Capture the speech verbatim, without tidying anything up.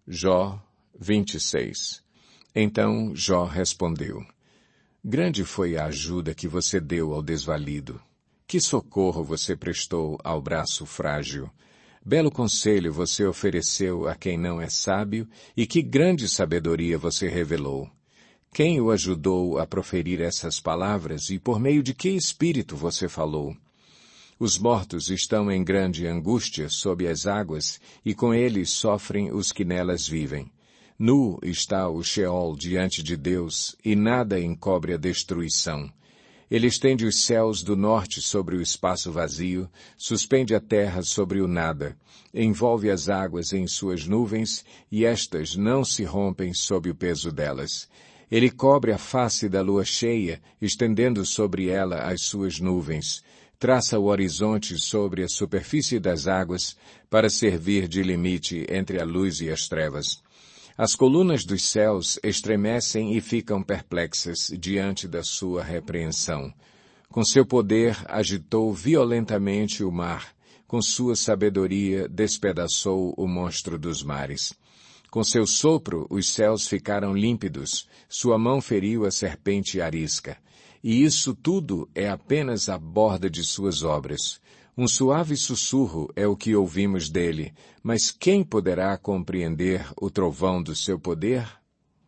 Jó vinte e seis. Então Jó respondeu: Grande foi a ajuda que você deu ao desvalido. Que socorro você prestou ao braço frágil. Belo conselho você ofereceu a quem não é sábio, e que grande sabedoria você revelou. Quem o ajudou a proferir essas palavras, e por meio de que espírito você falou? Os mortos estão em grande angústia sob as águas, e com eles sofrem os que nelas vivem. Nu está o Sheol diante de Deus, e nada encobre a destruição. Ele estende os céus do norte sobre o espaço vazio, suspende a terra sobre o nada, envolve as águas em suas nuvens, e estas não se rompem sob o peso delas. Ele cobre a face da lua cheia, estendendo sobre ela as suas nuvens. Traça o horizonte sobre a superfície das águas, para servir de limite entre a luz e as trevas. As colunas dos céus estremecem e ficam perplexas diante da sua repreensão. Com seu poder agitou violentamente o mar, com sua sabedoria despedaçou o monstro dos mares. Com seu sopro os céus ficaram límpidos, sua mão feriu a serpente arisca. E isso tudo é apenas a borda de suas obras. Um suave sussurro é o que ouvimos dele, mas quem poderá compreender o trovão do seu poder?